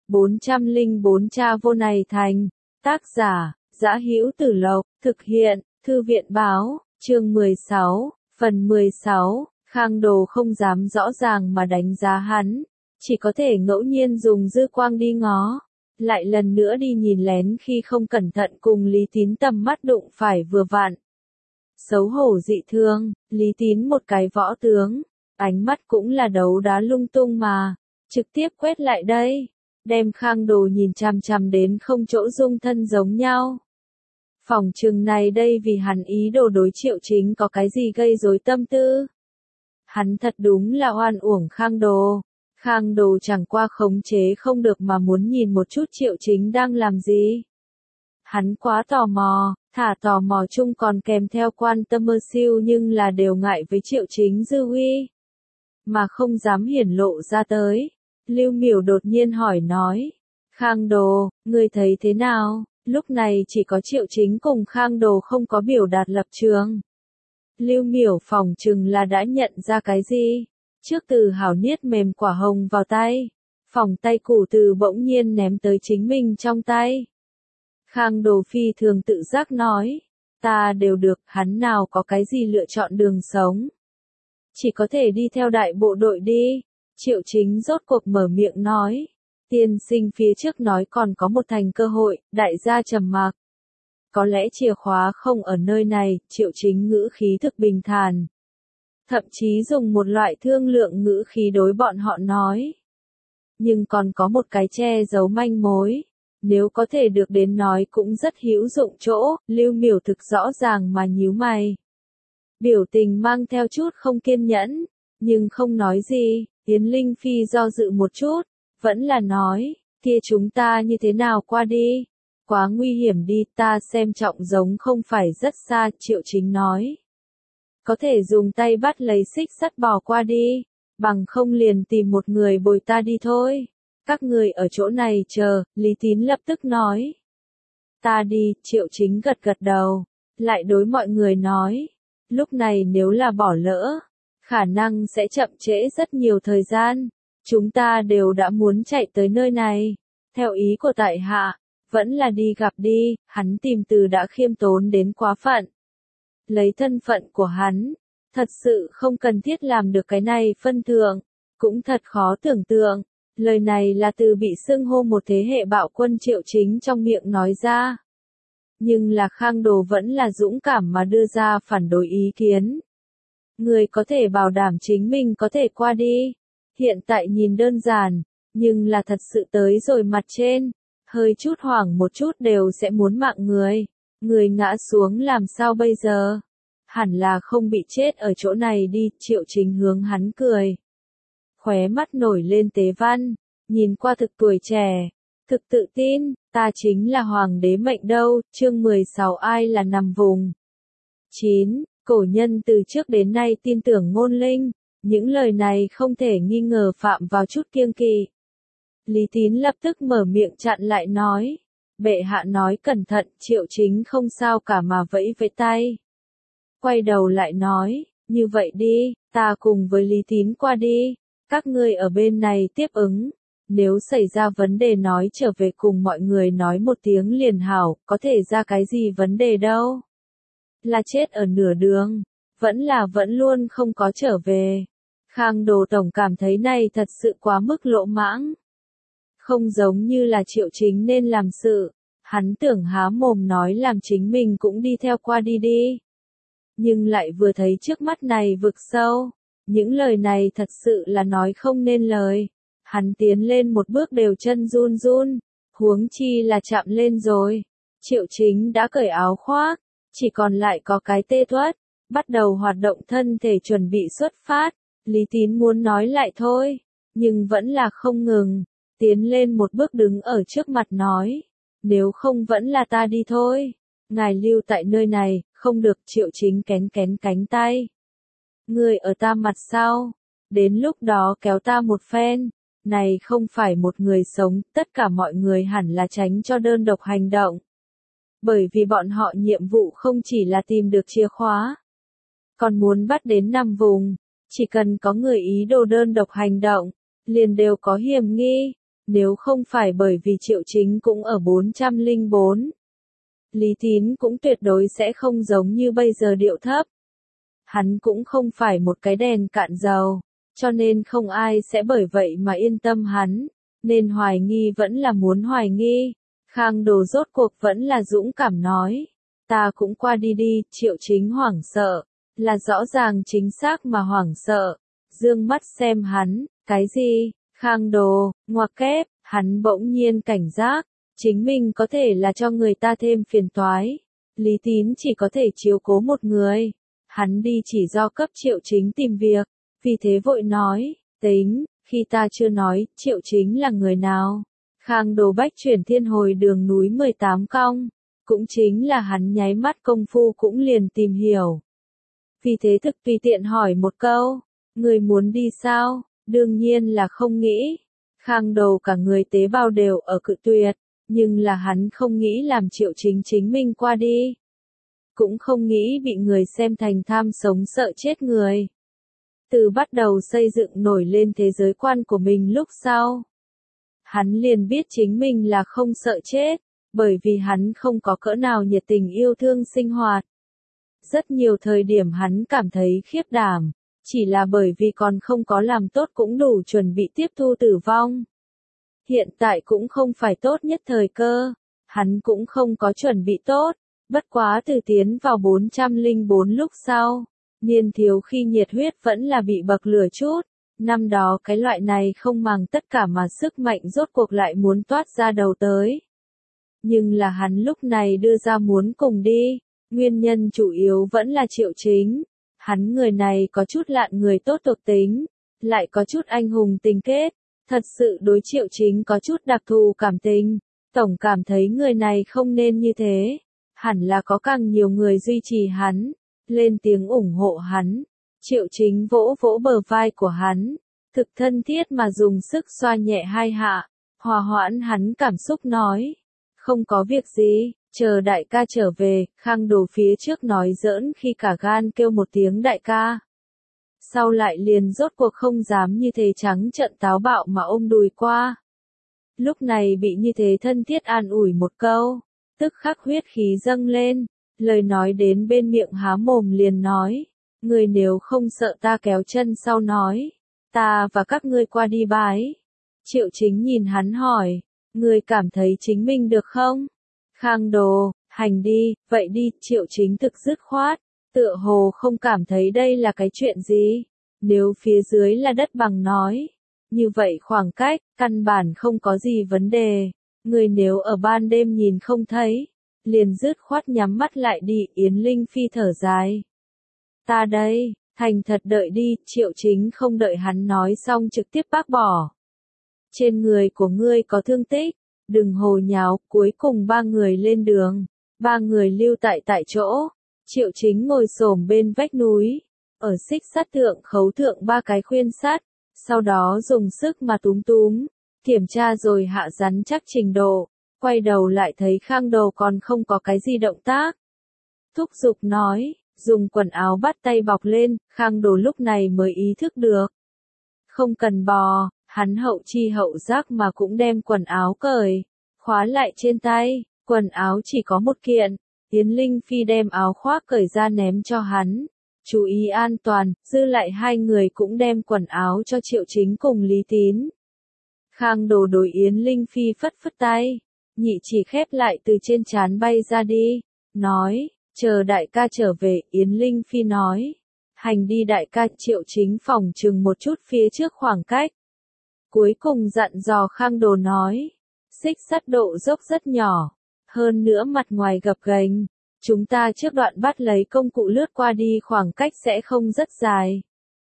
404 Cha vô này thành. Tác giả, Dã Hữu Tử Lộc, thực hiện, Thư viện báo, chương 16, phần 16, Khang Đồ không dám rõ ràng mà đánh giá hắn, chỉ có thể ngẫu nhiên dùng dư quang đi ngó, lại lần nữa đi nhìn lén khi không cẩn thận cùng Lý Tín tầm mắt đụng phải vừa vặn. Xấu hổ dị thương, Lý Tín một cái võ tướng, ánh mắt cũng là đấu đá lung tung mà, trực tiếp quét lại đây, đem Khang Đồ nhìn chằm chằm đến không chỗ dung thân giống nhau. Phỏng chừng này đây vì hắn ý đồ đối Triệu Chính có cái gì gây rối tâm tư. Hắn thật đúng là oan uổng Khang Đồ. Khang Đồ chẳng qua khống chế không được mà muốn nhìn một chút Triệu Chính đang làm gì. Hắn quá tò mò, thả tò mò chung còn kèm theo quan tâm mơ siêu nhưng là đều ngại với Triệu Chính dư uy, mà không dám hiển lộ ra tới. Lưu Miểu đột nhiên hỏi nói, Khang Đồ, ngươi thấy thế nào? Lúc này chỉ có Triệu Chính cùng Khang Đồ không có biểu đạt lập trường. Lưu Miểu phỏng chừng là đã nhận ra cái gì. Trước Từ Hảo niết mềm quả hồng vào tay, phỏng tay củ Từ bỗng nhiên ném tới chính mình trong tay. Khang Đồ phi thường tự giác nói, ta đều được, hắn nào có cái gì lựa chọn đường sống. Chỉ có thể đi theo đại bộ đội đi. Triệu Chính rốt cuộc mở miệng nói, tiên sinh phía trước nói còn có một thành cơ hội, đại gia trầm mặc. Có lẽ chìa khóa không ở nơi này, Triệu Chính ngữ khí thực bình thản. Thậm chí dùng một loại thương lượng ngữ khí đối bọn họ nói. Nhưng còn có một cái che giấu manh mối. Nếu có thể được đến nói cũng rất hữu dụng chỗ, Lưu Miểu thực rõ ràng mà nhíu mày. Biểu tình mang theo chút không kiên nhẫn, nhưng không nói gì. Yến Linh Phi do dự một chút, vẫn là nói, kia chúng ta như thế nào qua đi? Quá nguy hiểm đi, ta xem trọng giống không phải rất xa, Triệu Chính nói. Có thể dùng tay bắt lấy xích sắt bò qua đi, bằng không liền tìm một người bồi ta đi thôi. Các người ở chỗ này chờ, Lý Tín lập tức nói. Ta đi, Triệu Chính gật gật đầu, lại đối mọi người nói. Lúc này nếu là bỏ lỡ, khả năng sẽ chậm trễ rất nhiều thời gian. Chúng ta đều đã muốn chạy tới nơi này. Theo ý của tại hạ, vẫn là đi gặp đi, hắn tìm từ đã khiêm tốn đến quá phận. Lấy thân phận của hắn, thật sự không cần thiết làm được cái này phân thượng, cũng thật khó tưởng tượng. Lời này là từ bị xưng hô một thế hệ bạo quân Triệu Chính trong miệng nói ra. Nhưng là Khang Đồ vẫn là dũng cảm mà đưa ra phản đối ý kiến. Người có thể bảo đảm chính mình có thể qua đi. Hiện tại nhìn đơn giản, nhưng là thật sự tới rồi mặt trên. Hơi chút hoảng một chút đều sẽ muốn mạng người. Người ngã xuống làm sao bây giờ? Hẳn là không bị chết ở chỗ này đi, Triệu Chính hướng hắn cười. Khóe mắt nổi lên tế văn, nhìn qua thực tuổi trẻ, thực tự tin, ta chính là hoàng đế mệnh đâu, chương 16 ai là nằm vùng. 9. Cổ nhân từ trước đến nay tin tưởng ngôn linh, những lời này không thể nghi ngờ phạm vào chút kiêng kỵ. Lý Tín lập tức mở miệng chặn lại nói, bệ hạ nói cẩn thận, Triệu Chính không sao cả mà vẫy vẫy tay. Quay đầu lại nói, như vậy đi, ta cùng với Lý Tín qua đi, các ngươi ở bên này tiếp ứng, nếu xảy ra vấn đề nói trở về cùng mọi người nói một tiếng liền hảo, có thể ra cái gì vấn đề đâu. Là chết ở nửa đường, vẫn luôn không có trở về. Khang Đồ tổng cảm thấy này thật sự quá mức lỗ mãng. Không giống như là Triệu Chính nên làm sự, hắn tưởng há mồm nói làm chính mình cũng đi theo qua đi đi. Nhưng lại vừa thấy trước mắt này vực sâu, những lời này thật sự là nói không nên lời. Hắn tiến lên một bước đều chân run run, huống chi là chạm lên rồi. Triệu Chính đã cởi áo khoác, chỉ còn lại có cái tê tuất, bắt đầu hoạt động thân thể chuẩn bị xuất phát. Lý Tín muốn nói lại thôi, nhưng vẫn là không ngừng, tiến lên một bước đứng ở trước mặt nói, nếu không vẫn là ta đi thôi, ngài lưu tại nơi này, không được. Triệu Chính kén cánh tay. Người ở ta mặt sau, đến lúc đó kéo ta một phen, này không phải một người sống, tất cả mọi người hẳn là tránh cho đơn độc hành động. Bởi vì bọn họ nhiệm vụ không chỉ là tìm được chìa khóa, còn muốn bắt đến nằm vùng, chỉ cần có người ý đồ đơn độc hành động, liền đều có hiểm nghi, Nếu không phải bởi vì Triệu Chính cũng ở 404, Lý Tín cũng tuyệt đối sẽ không giống như bây giờ điệu thấp. Hắn cũng không phải một cái đèn cạn dầu, cho nên không ai sẽ bởi vậy mà yên tâm hắn, nên hoài nghi vẫn là muốn hoài nghi. Khang Đồ rốt cuộc vẫn là dũng cảm nói, ta cũng qua đi đi. Triệu Chính hoảng sợ, là rõ ràng chính xác mà hoảng sợ, dương mắt xem hắn, cái gì? Khang Đồ, ngoặc kép, hắn bỗng nhiên cảnh giác, chính mình có thể là cho người ta thêm phiền toái. Lý Tín chỉ có thể chiếu cố một người, hắn đi chỉ do cấp Triệu Chính tìm việc, vì thế vội nói, tính, khi ta chưa nói, Triệu Chính là người nào. Khang Đồ bách chuyển thiên hồi đường núi 18 cong, cũng chính là hắn nháy mắt công phu cũng liền tìm hiểu. Vì thế thực tùy tiện hỏi một câu, người muốn đi sao? Đương nhiên là không nghĩ. Khang Đồ cả người tế bào đều ở cự tuyệt, nhưng là hắn không nghĩ làm Triệu Chính chính mình qua đi. Cũng không nghĩ bị người xem thành tham sống sợ chết người. Từ bắt đầu xây dựng nổi lên thế giới quan của mình lúc sau, hắn liền biết chính mình là không sợ chết, bởi vì hắn không có cỡ nào nhiệt tình yêu thương sinh hoạt. Rất nhiều thời điểm hắn cảm thấy khiếp đảm, chỉ là bởi vì còn không có làm tốt cũng đủ chuẩn bị tiếp thu tử vong. Hiện tại cũng không phải tốt nhất thời cơ, hắn cũng không có chuẩn bị tốt, bất quá từ tiến vào 404 lúc sau, niên thiếu khi nhiệt huyết vẫn là bị bậc lửa chút, năm đó cái loại này không màng tất cả mà sức mạnh rốt cuộc lại muốn toát ra đầu tới. Nhưng là hắn lúc này đưa ra muốn cùng đi, nguyên nhân chủ yếu vẫn là Triệu Chính. Hắn người này có chút lạn người tốt thuộc tính, lại có chút anh hùng tình kết, thật sự đối Triệu Chính có chút đặc thù cảm tình, tổng cảm thấy người này không nên như thế, hẳn là có càng nhiều người duy trì hắn, lên tiếng ủng hộ hắn. Triệu Chính vỗ vỗ bờ vai của hắn, thực thân thiết mà dùng sức xoa nhẹ hai hạ, hòa hoãn hắn cảm xúc nói, không có việc gì. Chờ đại ca trở về, Khang Đồ phía trước nói giỡn khi cả gan kêu một tiếng đại ca. Sau lại liền rốt cuộc không dám như thế trắng trợn táo bạo mà ôm đùi qua. Lúc này bị như thế thân thiết an ủi một câu, tức khắc huyết khí dâng lên, lời nói đến bên miệng há mồm liền nói, người nếu không sợ ta kéo chân sau nói, ta và các ngươi qua đi bái. Triệu Chính nhìn hắn hỏi, người cảm thấy chính mình được không? Khang Đồ, hành đi, vậy đi. Triệu Chính thực dứt khoát, tựa hồ không cảm thấy đây là cái chuyện gì. Nếu phía dưới là đất bằng nói, như vậy khoảng cách, căn bản không có gì vấn đề. Người nếu ở ban đêm nhìn không thấy, liền dứt khoát nhắm mắt lại đi. Yến Linh Phi thở dài. Ta đây, thành thật đợi đi. Triệu Chính không đợi hắn nói xong trực tiếp bác bỏ. Trên người của ngươi có thương tích. Đừng hồ nháo. Cuối cùng ba người lên đường, ba người lưu tại chỗ. Triệu Chính ngồi xổm bên vách núi, ở xích sắt thượng khấu thượng ba cái khuyên sắt, sau đó dùng sức mà túm túm, kiểm tra rồi hạ rắn chắc trình độ, quay đầu lại thấy Khang Đồ còn không có cái gì động tác. Thúc giục nói, dùng quần áo bắt tay bọc lên. Khang Đồ lúc này mới ý thức được, không cần bò. Hắn hậu chi hậu giác mà cũng đem quần áo cởi, khóa lại trên tay. Quần áo chỉ có một kiện. Yến Linh Phi đem áo khoác cởi ra ném cho hắn, chú ý an toàn. Dư lại hai người cũng đem quần áo cho Triệu Chính cùng Lý Tín. Khang Đồ đối Yến Linh Phi phất phất tay, nhị chỉ khép lại từ trên trán bay ra đi, nói, chờ đại ca trở về. Yến Linh Phi nói, hành đi đại ca. Triệu Chính phỏng chừng một chút phía trước khoảng cách, cuối cùng dặn dò Khang Đồ nói, xích sắt độ dốc rất nhỏ, hơn nữa mặt ngoài gập ghềnh, chúng ta trước đoạn bắt lấy công cụ lướt qua đi khoảng cách sẽ không rất dài.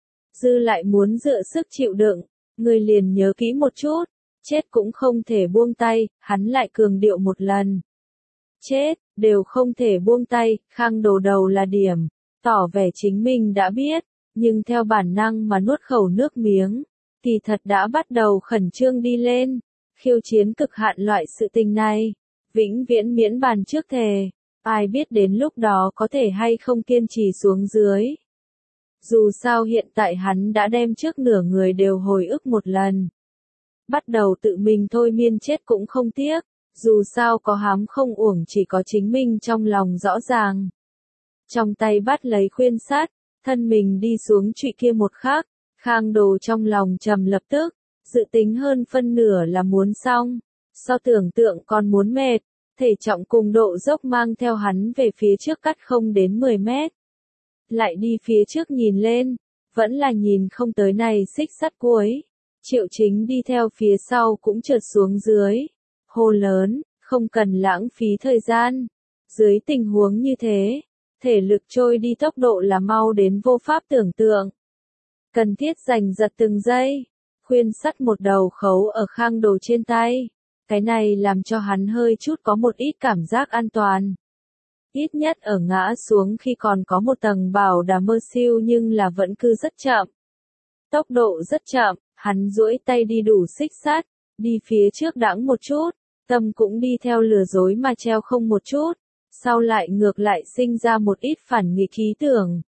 Dư lại muốn dựa sức chịu đựng, người liền nhớ kỹ một chút, chết cũng không thể buông tay. Hắn lại cường điệu một lần, chết, đều không thể buông tay. Khang Đồ đầu là điểm, tỏ vẻ chính mình đã biết, nhưng theo bản năng mà nuốt khẩu nước miếng, kỳ thật đã bắt đầu khẩn trương đi lên. Khiêu chiến cực hạn loại sự tình này, vĩnh viễn miễn bàn trước thề, ai biết đến lúc đó có thể hay không kiên trì xuống dưới. Dù sao hiện tại hắn đã đem trước nửa người đều hồi ức một lần. bắt đầu tự mình thôi miên chết cũng không tiếc, dù sao có hám không uổng, chỉ có chính mình trong lòng rõ ràng. Trong tay bắt lấy khuyên sắt, thân mình đi xuống trụy kia một khắc, Khang Đồ trong lòng trầm lập tức, dự tính hơn phân nửa là muốn xong, so tưởng tượng còn muốn mệt, thể trọng cùng độ dốc mang theo hắn về phía trước cắt không đến 10 mét. Lại đi phía trước nhìn lên, vẫn là nhìn không tới này xích sắt cuối. Triệu Chính đi theo phía sau cũng trượt xuống dưới, hô lớn, không cần lãng phí thời gian. Dưới tình huống như thế, thể lực trôi đi tốc độ là mau đến vô pháp tưởng tượng. Cần thiết giành giật từng giây, khuyên sắt một đầu khấu ở Khang Đồ trên tay. Cái này làm cho hắn hơi chút có một ít cảm giác an toàn. Ít nhất ở ngã xuống khi còn có một tầng bảo đảm mơ siêu, nhưng là vẫn cứ rất chậm. Tốc độ rất chậm, hắn duỗi tay đi đủ xích sắt, đi phía trước đãng một chút, tâm cũng đi theo lừa dối mà treo không một chút, sau lại ngược lại sinh ra một ít phản nghịch ý tưởng.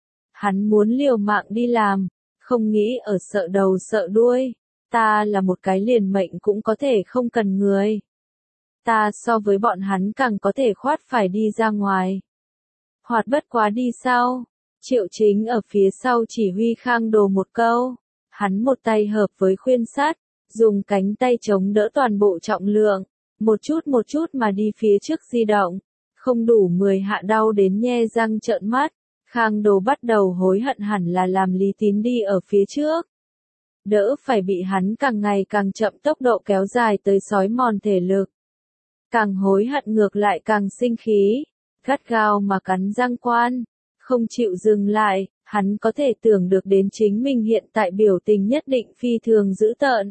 Hắn muốn liều mạng đi làm, không nghĩ ở sợ đầu sợ đuôi, ta là một cái liền mệnh cũng có thể không cần người. Ta so với bọn hắn càng có thể khoát phải đi ra ngoài. Hoạt bất quá đi sau. Triệu Chính ở phía sau chỉ huy Khang Đồ một câu. Hắn một tay hợp với khuyên sắt, dùng cánh tay chống đỡ toàn bộ trọng lượng, một chút mà đi phía trước di động. Không đủ 10 hạ đau đến nhe răng trợn mắt. Khang Đồ bắt đầu hối hận hẳn là làm Lý Tín đi ở phía trước. Đỡ phải bị hắn càng ngày càng chậm tốc độ kéo dài tới sói mòn thể lực. Càng hối hận ngược lại càng sinh khí, gắt gao mà cắn răng quan, không chịu dừng lại, hắn có thể tưởng được đến chính mình hiện tại biểu tình nhất định phi thường dữ tợn.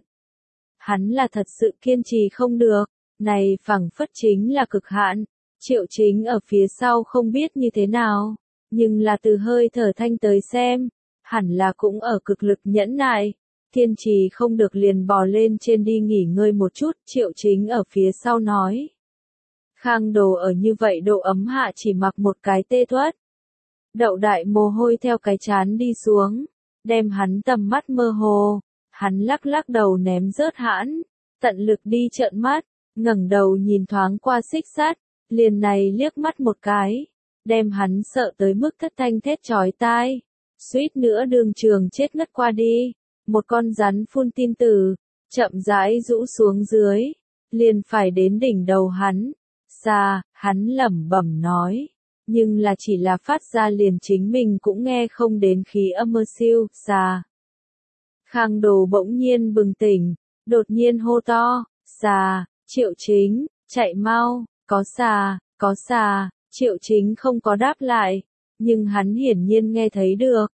Hắn là thật sự kiên trì không được, này phảng phất chính là cực hạn. Triệu Chính ở phía sau không biết như thế nào, nhưng là từ hơi thở thanh tới xem, hẳn là cũng ở cực lực nhẫn nại. Kiên trì không được liền bò lên trên đi nghỉ ngơi một chút, Triệu Chính ở phía sau nói. Khang Đồ ở như vậy độ ấm hạ chỉ mặc một cái tê thoát. Đậu đại mồ hôi theo cái trán đi xuống, đem hắn tầm mắt mơ hồ, hắn lắc lắc đầu ném rớt hãn, tận lực đi trợn mắt, ngẩng đầu nhìn thoáng qua xích sắt, liền này liếc mắt một cái, đem hắn sợ tới mức thất thanh thét chói tai, suýt nữa đường trường chết ngất qua đi. Một con rắn phun tin tử, chậm rãi rũ xuống dưới, liền phải đến đỉnh đầu hắn. Xa, hắn lẩm bẩm nói, nhưng là chỉ là phát ra liền chính mình cũng nghe không đến khí âm mơ siêu, xa. Khang Đồ bỗng nhiên bừng tỉnh, đột nhiên hô to, xa, Triệu Chính, chạy mau, có xa, Triệu Chính không có đáp lại, nhưng hắn hiển nhiên nghe thấy được,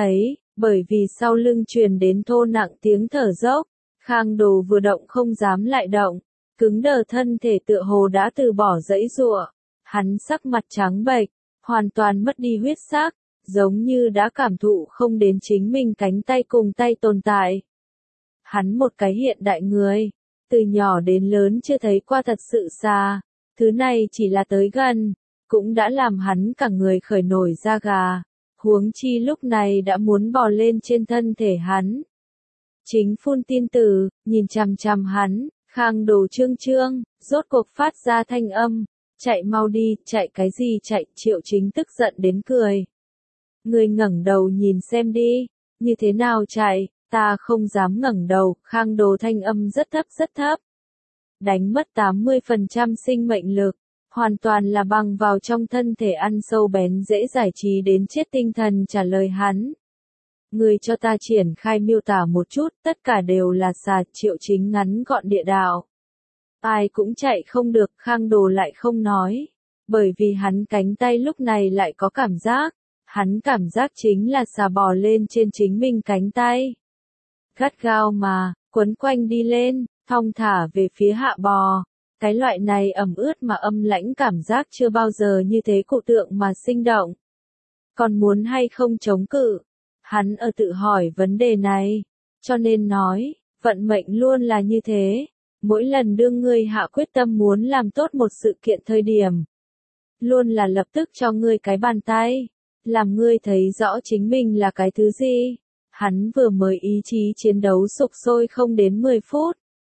bởi vì sau lưng truyền đến thô nặng tiếng thở dốc, Khang Đồ vừa động không dám lại động, cứng đờ thân thể tựa hồ đã từ bỏ dãy giụa, hắn sắc mặt trắng bệch, hoàn toàn mất đi huyết sắc, giống như đã cảm thụ không đến chính mình cánh tay cùng tay tồn tại. Hắn một cái hiện đại người, từ nhỏ đến lớn chưa thấy qua thật sự xa, thứ này chỉ là tới gần, cũng đã làm hắn cả người khởi nổi da gà. Huống chi lúc này đã muốn bò lên trên thân thể hắn. Chính phun tin tử, nhìn chằm chằm hắn, Khang Đồ trương, rốt cuộc phát ra thanh âm, chạy mau đi, chạy cái gì chạy, Triệu Chính tức giận đến cười. Người ngẩng đầu nhìn xem đi, như thế nào chạy, ta không dám ngẩng đầu, Khang Đồ thanh âm rất thấp. Đánh mất 80% sinh mệnh lực. Hoàn toàn là bằng vào trong thân thể ăn sâu bén dễ giải trí đến chết tinh thần trả lời hắn. Người cho ta triển khai miêu tả một chút, tất cả đều là xà. Triệu Chính ngắn gọn địa đạo. Ai cũng chạy không được, Khang Đồ lại không nói. Bởi vì hắn cánh tay lúc này lại có cảm giác. Hắn cảm giác chính là xà bò lên trên chính mình cánh tay. Gắt gao mà, quấn quanh đi lên, thong thả về phía hạ bò. Cái loại này ẩm ướt mà âm lãnh cảm giác chưa bao giờ như thế cụ tượng mà sinh động. Còn muốn hay không chống cự? Hắn ở tự hỏi vấn đề này. Cho nên nói, vận mệnh luôn là như thế. Mỗi lần đương ngươi hạ quyết tâm muốn làm tốt một sự kiện thời điểm. Luôn là lập tức cho ngươi cái bàn tay. Làm ngươi thấy rõ chính mình là cái thứ gì. Hắn vừa mới ý chí chiến đấu sục sôi không đến 10 phút.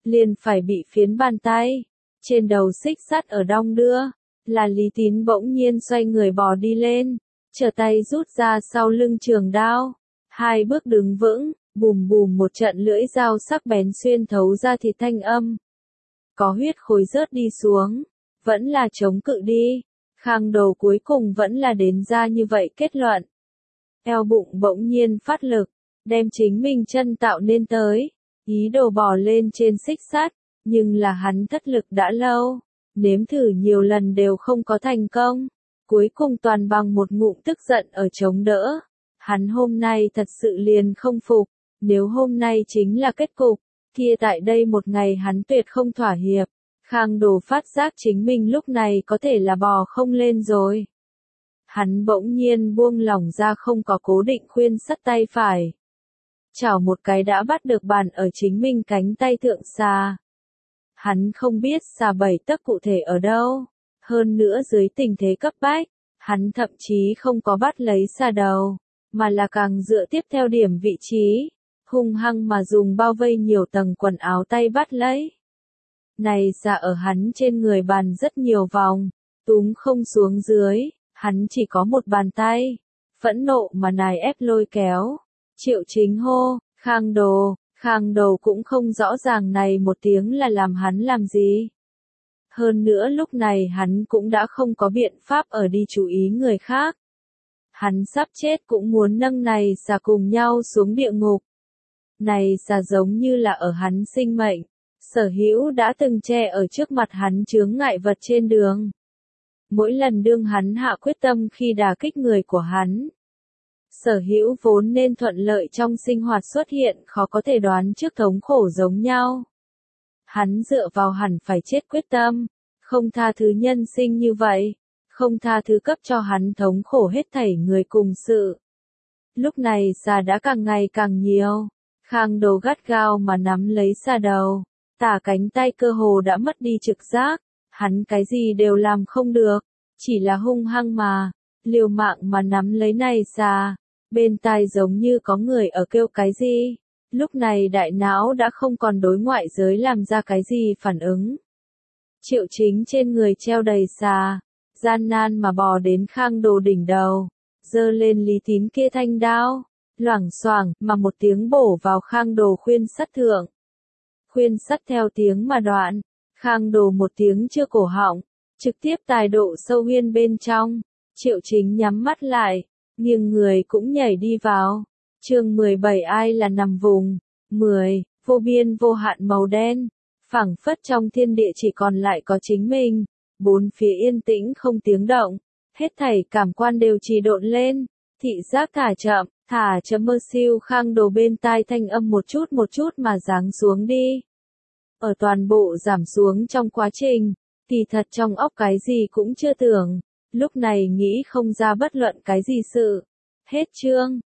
liền phải bị phiến bàn tay. Trên đầu xích sắt ở đong đưa, là Lý Tín bỗng nhiên xoay người bò đi lên, trở tay rút ra sau lưng trường đao. 2 bước đứng vững, bùm bùm một trận lưỡi dao sắc bén xuyên thấu ra thịt thanh âm. Có huyết khối rớt đi xuống, vẫn là chống cự đi. Khang Đồ cuối cùng vẫn là đến ra như vậy kết luận. Eo bụng bỗng nhiên phát lực, đem chính mình chân tạo nên tới, ý đồ bò lên trên xích sắt, nhưng là hắn thất lực đã lâu, nếm thử nhiều lần đều không có thành công, cuối cùng toàn bằng một ngụm tức giận ở chống đỡ. Hắn hôm nay thật sự liền không phục, nếu hôm nay chính là kết cục, kia tại đây một ngày hắn tuyệt không thỏa hiệp. Khang Đồ phát giác chính mình lúc này có thể là bò không lên rồi. Hắn bỗng nhiên buông lỏng ra không có cố định khuyên sắt tay phải. Chảo một cái đã bắt được bàn ở chính mình cánh tay thượng xà. Hắn không biết xà 7 tấc cụ thể ở đâu. Hơn nữa dưới tình thế cấp bách, hắn thậm chí không có bắt lấy xà đầu, mà là càng dựa tiếp theo điểm vị trí, hung hăng mà dùng bao vây nhiều tầng quần áo tay bắt lấy. Này xà ở hắn trên người bàn rất nhiều vòng, túm không xuống dưới, hắn chỉ có một bàn tay, phẫn nộ mà nài ép lôi kéo. Triệu Chính hô, Khang Đồ cũng không rõ ràng này một tiếng là làm hắn làm gì. Hơn nữa lúc này hắn cũng đã không có biện pháp ở đi chú ý người khác. Hắn sắp chết cũng muốn nâng này xà cùng nhau xuống địa ngục. Này xà giống như là ở hắn sinh mệnh, sở hữu đã từng che ở trước mặt hắn chướng ngại vật trên đường. Mỗi lần đương hắn hạ quyết tâm khi đả kích người của hắn, sở hữu vốn nên thuận lợi trong sinh hoạt xuất hiện khó có thể đoán trước thống khổ giống nhau. Hắn dựa vào hẳn phải chết quyết tâm, không tha thứ nhân sinh như vậy, không tha thứ cấp cho hắn thống khổ hết thảy người cùng sự. Lúc này xà đã càng ngày càng nhiều, Khang Đồ gắt gao mà nắm lấy xà đầu, tả cánh tay cơ hồ đã mất đi trực giác, hắn cái gì đều làm không được, chỉ là hung hăng mà, liều mạng mà nắm lấy này xà, bên tai giống như có người ở kêu cái gì, lúc này đại não đã không còn đối ngoại giới làm ra cái gì phản ứng. Triệu Chính trên người treo đầy xà, gian nan mà bò đến Khang Đồ đỉnh đầu, giơ lên Lý Tín kia thanh đao, loảng xoảng mà một tiếng bổ vào Khang Đồ khuyên sắt thượng. Khuyên sắt theo tiếng mà đoạn, Khang Đồ một tiếng chưa cổ họng, trực tiếp tài độ sâu huyên bên trong. Triệu Chính nhắm mắt lại, nghiêng người cũng nhảy đi vào. Chương 17 ai là nằm vùng. 10. Vô biên vô hạn màu đen, phảng phất trong thiên địa chỉ còn lại có chính mình. Bốn phía yên tĩnh không tiếng động, hết thảy cảm quan đều trì độn lên, thị giác thả chậm mơ siêu. Khang Đồ bên tai thanh âm một chút mà giáng xuống đi. Ở toàn bộ giảm xuống trong quá trình, thì thật trong óc cái gì cũng chưa tưởng, lúc này nghĩ không ra bất luận cái gì sự. Hết chương.